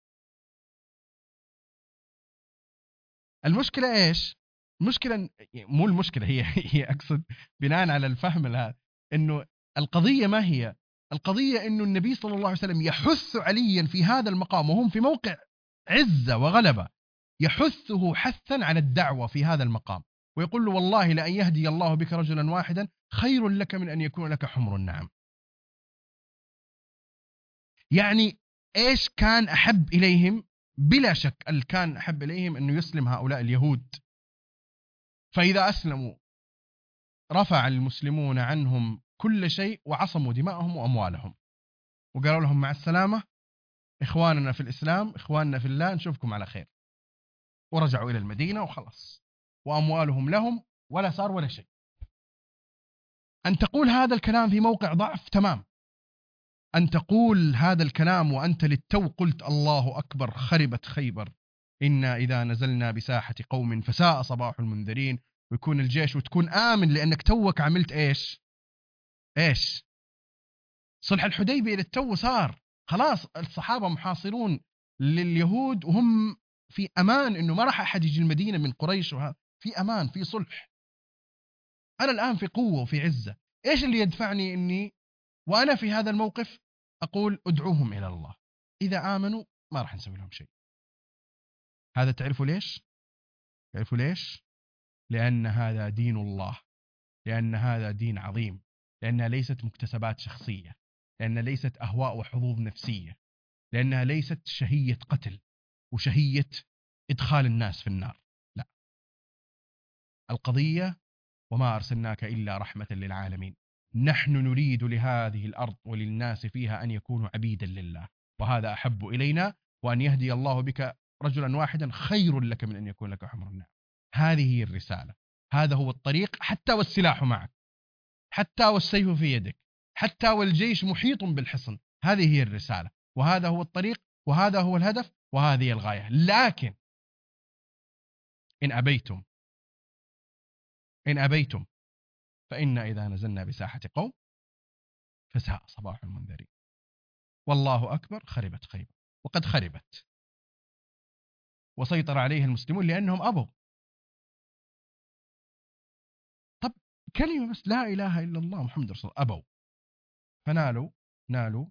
المشكلة إيش؟ المشكلة مو المشكلة هي أقصد بناء على الفهم هذا أنه القضية ما هي القضية، أنه النبي صلى الله عليه وسلم يحث عليا في هذا المقام وهم في موقع عزة وغلبة، يحثه حثا على الدعوة في هذا المقام، ويقول له والله لأن يهدي الله بك رجلا واحدا خير لك من أن يكون لك حمر النعم. يعني إيش كان أحب إليهم؟ بلا شك كان أحب إليهم أنه يسلم هؤلاء اليهود، فإذا أسلموا رفع المسلمون عنهم كل شيء وعصموا دماءهم وأموالهم، وقالوا لهم مع السلامة إخواننا في الإسلام، إخواننا في الله، نشوفكم على خير. ورجعوا إلى المدينة وخلص، وأموالهم لهم ولا صار ولا شيء. أن تقول هذا الكلام في موقع ضعف تمام، أن تقول هذا الكلام وأنت للتو قلت الله أكبر خربت خيبر، إنا إذا نزلنا بساحة قوم فساء صباح المنذرين، ويكون الجيش وتكون آمن لأنك توك عملت إيش صلح الحديبية للتو صار خلاص، الصحابة محاصرون لليهود وهم في أمان، إنه ما راح أحد يجي المدينة من قريش، وهذا في أمان في صلح. أنا الآن في قوة وفي عزة، إيش اللي يدفعني إني وأنا في هذا الموقف أقول أدعوهم إلى الله، إذا آمنوا ما راح نسوي لهم شيء. هذا تعرفوا ليش؟ لأن هذا دين الله، لأن هذا دين عظيم، لأنها ليست مكتسبات شخصية، لأنها ليست أهواء وحظوظ نفسية، لأنها ليست شهية قتل وشهية إدخال الناس في النار. لا، القضية وما أرسلناك إلا رحمة للعالمين، نحن نريد لهذه الأرض وللناس فيها أن يكونوا عبيدا لله، وهذا أحب إلينا، وأن يهدي الله بك رجلا واحدا خير لك من أن يكون لك حمر النعم. هذه هي الرسالة، هذا هو الطريق، حتى والسلاح معك، حتى والسيف في يدك، حتى والجيش محيط بالحصن، هذه هي الرسالة، وهذا هو الطريق، وهذا هو الهدف، وهذه الغاية. لكن إن أبيتم فإنا إذا نزلنا بساحة قوم فساء صباح المنذرين، والله أكبر خربت خيبر، وقد خربت وسيطر عليها المسلمون لأنهم أبوا. طب كلمة بس لا إله إلا الله محمد رسول الله، أبوا، نالوا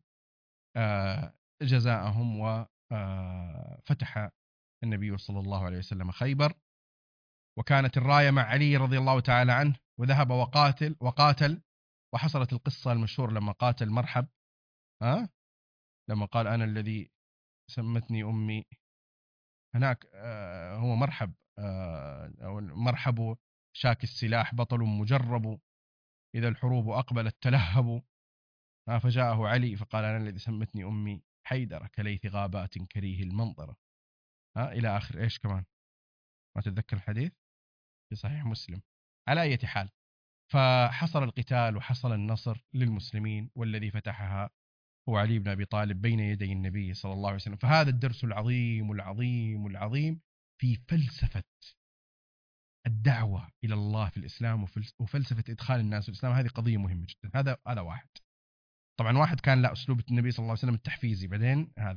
جزاءهم، وفتح النبي صلى الله عليه وسلم خيبر، وكانت الراية مع علي رضي الله تعالى عنه، وذهب وقاتل وحصلت القصة المشهورة لما قاتل مرحب، لما قال أنا الذي سمتني أمي، هناك هو مرحب، أو مرحب شاك السلاح بطل مجرب، إذا الحروب أقبلت تلهب، فجاءه علي فقال أنا الذي سمتني أمي حيدر كليث غابات كريه المنظرة، إلى آخر. إيش كمان ما تتذكر الحديث في صحيح مسلم. على أي حال، فحصل القتال وحصل النصر للمسلمين، والذي فتحها هو علي بن أبي طالب بين يدي النبي صلى الله عليه وسلم. فهذا الدرس العظيم العظيم العظيم في فلسفة الدعوة إلى الله في الإسلام، وفلسفة إدخال الناس في الإسلام. هذه قضية مهمة جدا. هذا واحد. طبعا واحد كان لا أسلوب النبي صلى الله عليه وسلم التحفيزي. بعدين هذا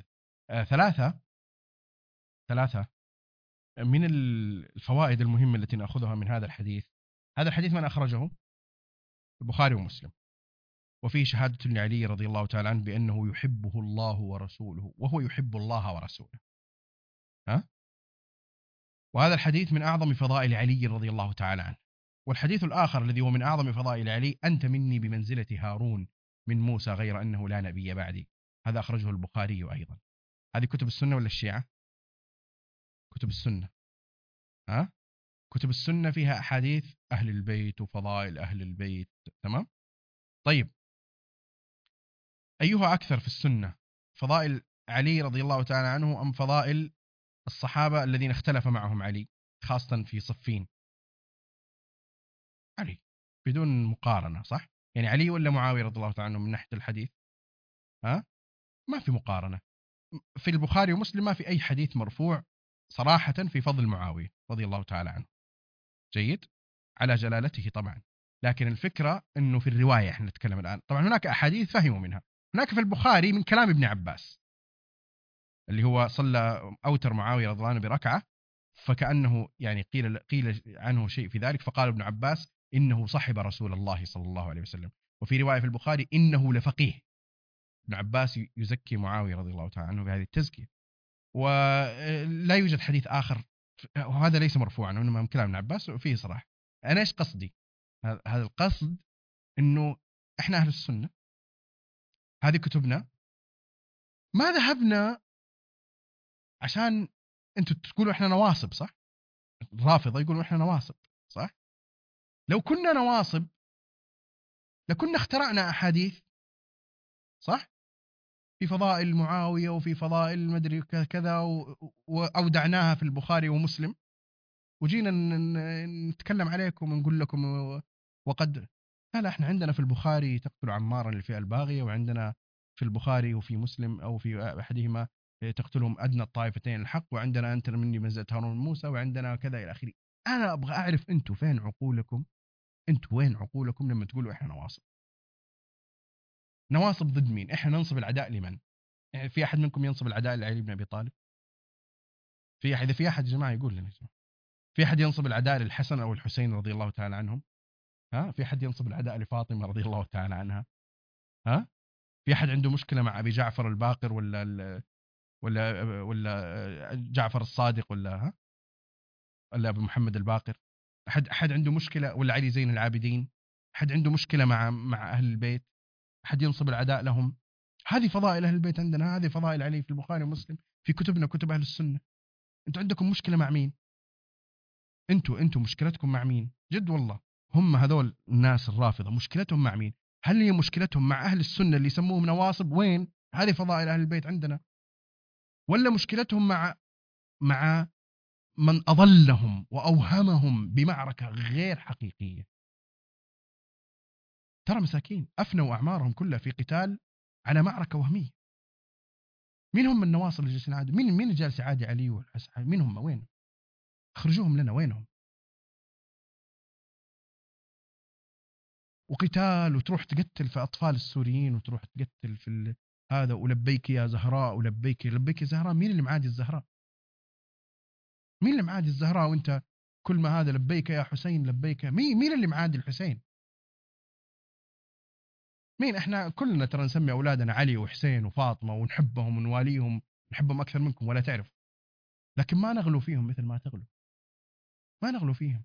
ثلاثة من الفوائد المهمة التي نأخذها من هذا الحديث. هذا الحديث من أخرجه؟ البخاري ومسلم، وفيه شهادة لعلي رضي الله تعالى عنه بأنه يحبه الله ورسوله، وهو يحب الله ورسوله. وهذا الحديث من أعظم فضائل علي رضي الله تعالى عنه. والحديث الآخر الذي هو من أعظم فضائل علي: أنت مني بمنزلة هارون من موسى غير أنه لا نبي بعدي. هذا أخرجه البخاري أيضا. هذه كتب السنة ولا الشيعة؟ كتب السنة. كتب السنة فيها أحاديث أهل البيت وفضائل أهل البيت. تمام؟ طيب، أيها أكثر في السنة، فضائل علي رضي الله تعالى عنه أم فضائل الصحابة الذين اختلف معهم علي، خاصة في صفين؟ علي بدون مقارنة، صح؟ يعني علي ولا معاوية رضي الله تعالى عنه من ناحية الحديث؟ ما في مقارنة. في البخاري ومسلم ما في أي حديث مرفوع صراحة في فضل معاوية رضي الله تعالى عنه. جيد، على جلالته طبعا، لكن الفكرة أنه في الرواية احنا نتكلم الآن. طبعا هناك أحاديث فهموا منها. هناك في البخاري من كلام ابن عباس اللي هو صلى أوتر معاوية رضي الله عنه بركعة، فكأنه يعني قيل عنه شيء في ذلك، فقال ابن عباس إنه صحب رسول الله صلى الله عليه وسلم. وفي رواية في البخاري إنه لفقيه. ابن عباس يزكي معاوية رضي الله تعالى عنه بهذه التزكية. ولا يوجد حديث آخر، وهذا ليس مرفوعا وإنما من كلام ابن عباس وفيه صراحة. أنا إيش قصدي؟ هذا القصد إنه إحنا أهل السنة، هذه كتبنا، ما ذهبنا عشان أنتوا تقولوا إحنا نواصب، صح؟ الرافضة يقولوا إحنا نواصب، صح؟ لو كنا نواصب لكنا اخترعنا أحاديث، صح؟ في فضائل معاوية وفي فضائل مدري كذا وأودعناها في البخاري ومسلم، وجينا نتكلم عليكم ونقول لكم وقد لا احنا عندنا في البخاري تقتل عمارا للفئة الباغية، وعندنا في البخاري وفي مسلم أو في أحدهما تقتلهم أدنى الطائفتين الحق، وعندنا أنت مني منزلة هارون موسى، وعندنا كذا إلى آخره. أنا أبغى أعرف أنتوا فين عقولكم، أنتوا وين عقولكم لما تقولوا إحنا نواصب؟ نواصب ضد مين؟ إحنا ننصب العداء لمن؟ يعني في أحد منكم ينصب العداء لعلي بن أبي طالب؟ في أحد؟ إذا في أحد يا جماعة يقول لنا، في أحد ينصب العداء للحسن أو الحسين رضي الله تعالى عنهم؟ ها؟ في أحد ينصب العداء لفاطمة رضي الله تعالى عنها؟ ها؟ في أحد عنده مشكلة مع أبي جعفر الباقر ولا جعفر الصادق ولا أبو محمد الباقر؟ أحد عنده مشكلة، ولا علي زين العابدين؟ أحد عنده مشكلة مع أهل البيت؟ أحد ينصب العداء لهم؟ هذه فضائل أهل البيت عندنا، هذه فضائل علي في البخاري ومسلم في كتبنا، كتب أهل السنة. أنتوا عندكم مشكلة مع مين؟ أنتوا مشكلتكم مع مين؟ جد والله، هم هذول الناس الرافضة مشكلتهم مع مين؟ هل هي مشكلتهم مع أهل السنة اللي يسموهم نواصب؟ وين؟ هذه فضائل أهل البيت عندنا. ولا مشكلتهم مع من أضلهم وأوهمهم بمعركة غير حقيقية؟ ترى مساكين أفنوا أعمارهم كلها في قتال على معركة وهمية. مين هم النواصب اللي جالسين عادي؟ مين اللي جالس يعادي علي والحسن؟ مين هم؟ وين؟ اخرجوهم لنا، وينهم؟ وقتال، وتروح تقتل في أطفال السوريين، وتروح تقتل في هذا، ولبيك يا زهراء، ولبيك لبيك يا زهراء. مين اللي معادي الزهراء؟ مين اللي معادي الزهراء؟ وانت كل ما هذا لبيك يا حسين لبيك. مين اللي معادي الحسين؟ مين؟ احنا كلنا ترى نسمي أولادنا علي وحسين وفاطمة ونحبهم ونواليهم، نحبهم أكثر منكم ولا تعرف، لكن ما نغلو فيهم مثل ما تغلو، ما نغلو فيهم.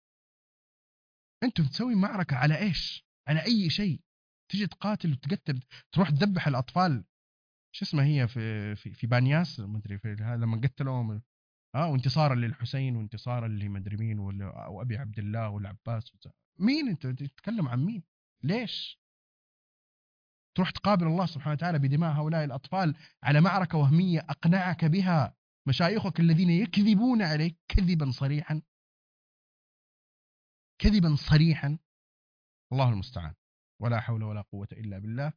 انتم تسوي معركة على ايش؟ على اي شيء؟ تجي تقاتل وتقتل، تروح تذبح الأطفال. شو اسمها هي في بانياس، ما ادري في لما قتلوهم، وانتصارا للحسين وانتصارا لمدري مين وابي عبد الله والعباس. مين انت تتكلم عن مين؟ ليش تروح تقابل الله سبحانه وتعالى بدماء هؤلاء الأطفال على معركة وهمية أقنعك بها مشايخك الذين يكذبون عليك كذبا صريحا، كذبا صريحا؟ الله المستعان، ولا حول ولا قوة إلا بالله.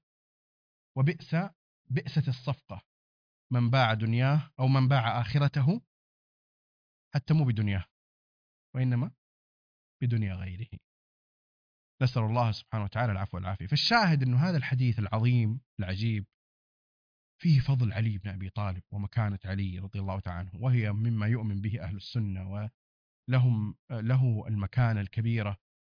بئست الصفقة من باع دنياه أو من باع آخرته، حتى مو بدنياه وإنما بدنيا غيره. نسأل الله سبحانه وتعالى العفو والعافية. فالشاهد أنه هذا الحديث العظيم العجيب فيه فضل علي بن أبي طالب ومكانة علي رضي الله تعالى عنه، وهي مما يؤمن به أهل السنة له المكانة الكبيرة.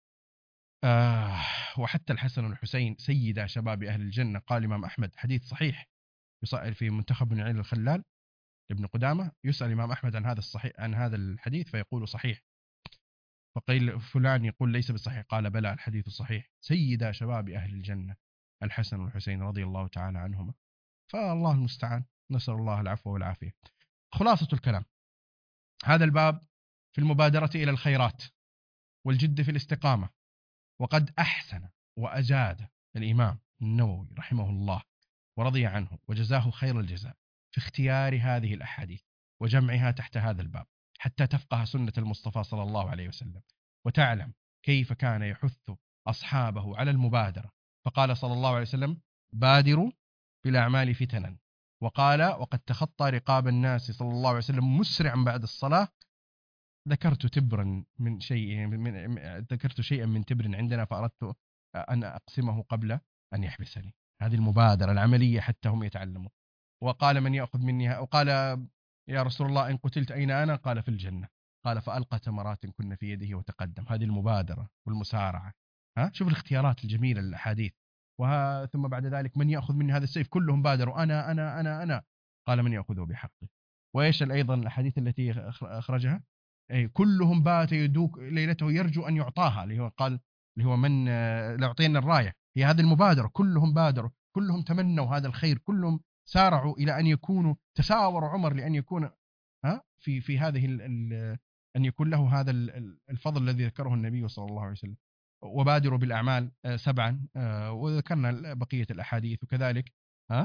وحتى الحسن والحسين سيدا شباب أهل الجنة. قال الإمام أحمد حديث صحيح يسأل في منتخب بن عين الخلال ابن قدامة، يسأل الإمام أحمد عن هذا الحديث فيقول صحيح، فقيل فلان يقول ليس بالصحيح، قال بلى الحديث صحيح. سيدا شباب أهل الجنة الحسن والحسين رضي الله تعالى عنهما. فالله المستعان، نسأل الله العفو والعافية. خلاصة الكلام، هذا الباب في المبادرة إلى الخيرات والجد في الاستقامة. وقد أحسن وأجاد الإمام النووي رحمه الله ورضي عنه وجزاه خير الجزاء في اختيار هذه الأحاديث وجمعها تحت هذا الباب، حتى تفقه سنة المصطفى صلى الله عليه وسلم وتعلم كيف كان يحث أصحابه على المبادرة. فقال صلى الله عليه وسلم: بادروا بالأعمال فتنا. وقال: وقد تخطى رقاب الناس صلى الله عليه وسلم مسرعا بعد الصلاة. ذكرت تبرا من شيء ذكرت شيئا من تبر عندنا فأردت أن أقسمه قبل أن يحبسني. هذه المبادرة العملية حتى هم يتعلموا. وقال: من يأخذ مني؟ وقال: يا رسول الله إن قتلت أين أنا؟ قال: في الجنة. قال: فألقى تمرات كن في يده وتقدم. هذه المبادرة والمسارعة. شوف الاختيارات الجميلة للأحاديث. ثم بعد ذلك: من يأخذ مني هذا السيف؟ كلهم بادروا: أنا. قال: من يأخذه بحقه. وإيش أيضا الأحاديث التي أخرجها؟ أي كلهم بات يدوك ليلته يرجو أن يعطاها، اللي هو قال اللي هو من ليعطينا الراية. هي هذه المبادرة، كلهم بادروا، كلهم تمنوا هذا الخير، كلهم سارعوا إلى أن يكونوا، تساور عمر لأن يكون في هذه أن يكون له هذا الفضل الذي ذكره النبي صلى الله عليه وسلم. وبادروا بالأعمال 7، وذكرنا بقية الأحاديث. وكذلك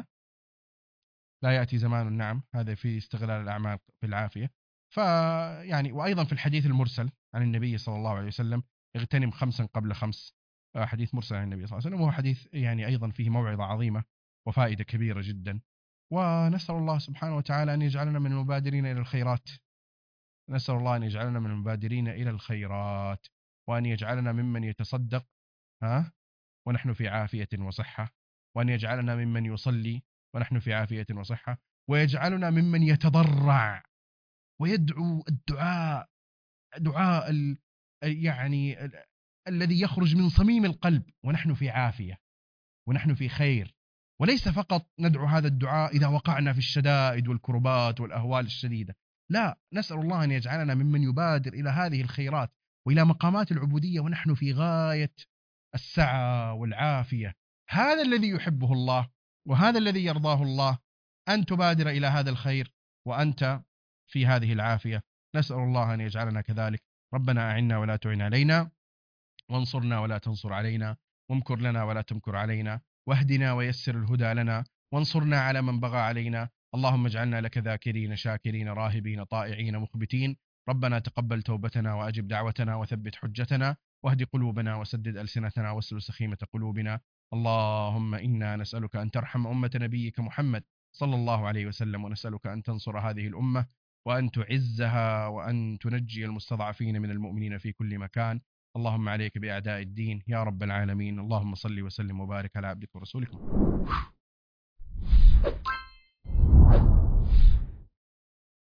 لا يأتي زمان، نعم، هذا في استغلال الأعمال بالعافية. فيعني وأيضا في الحديث المرسل عن النبي صلى الله عليه وسلم: اغتنم 5 قبل 5. حديث مرسل عن النبي صلى الله عليه وسلم، وهو حديث يعني أيضا فيه موعظة عظيمة وفائدة كبيرة جدا. ونسأل الله سبحانه وتعالى أن يجعلنا من المبادرين إلى الخيرات. نسأل الله أن يجعلنا من المبادرين إلى الخيرات، وأن يجعلنا ممن يتصدق ونحن في عافية وصحة، وأن يجعلنا ممن يصلي ونحن في عافية وصحة، ويجعلنا ممن يتضرع ويدعو دعاء يعني الذي يخرج من صميم القلب ونحن في عافية ونحن في خير. وليس فقط ندعو هذا الدعاء إذا وقعنا في الشدائد والكربات والأهوال الشديدة، لا، نسأل الله أن يجعلنا ممن يبادر إلى هذه الخيرات وإلى مقامات العبودية ونحن في غاية السعة والعافية. هذا الذي يحبه الله، وهذا الذي يرضاه الله، أن تبادر إلى هذا الخير وأنت في هذه العافية. نسأل الله أن يجعلنا كذلك. ربنا أعنا ولا تعن علينا، وانصرنا ولا تنصر علينا، وامكر لنا ولا تمكر علينا، واهدنا ويسر الهدى لنا، وانصرنا على من بغى علينا. اللهم اجعلنا لك ذاكرين شاكرين راهبين طائعين مخبتين. ربنا تقبل توبتنا وأجب دعوتنا وثبت حجتنا، واهد قلوبنا وسدد ألسنتنا واسلل سخيمة قلوبنا. اللهم إنا نسألك أن ترحم أمة نبيك محمد صلى الله عليه وسلم، ونسألك أن تنصر هذه الأمة وأن تعزها وأن تنجي المستضعفين من المؤمنين في كل مكان. اللهم عليك بأعداء الدين يا رب العالمين. اللهم صل وسلم وبارك على عبدك ورسولك.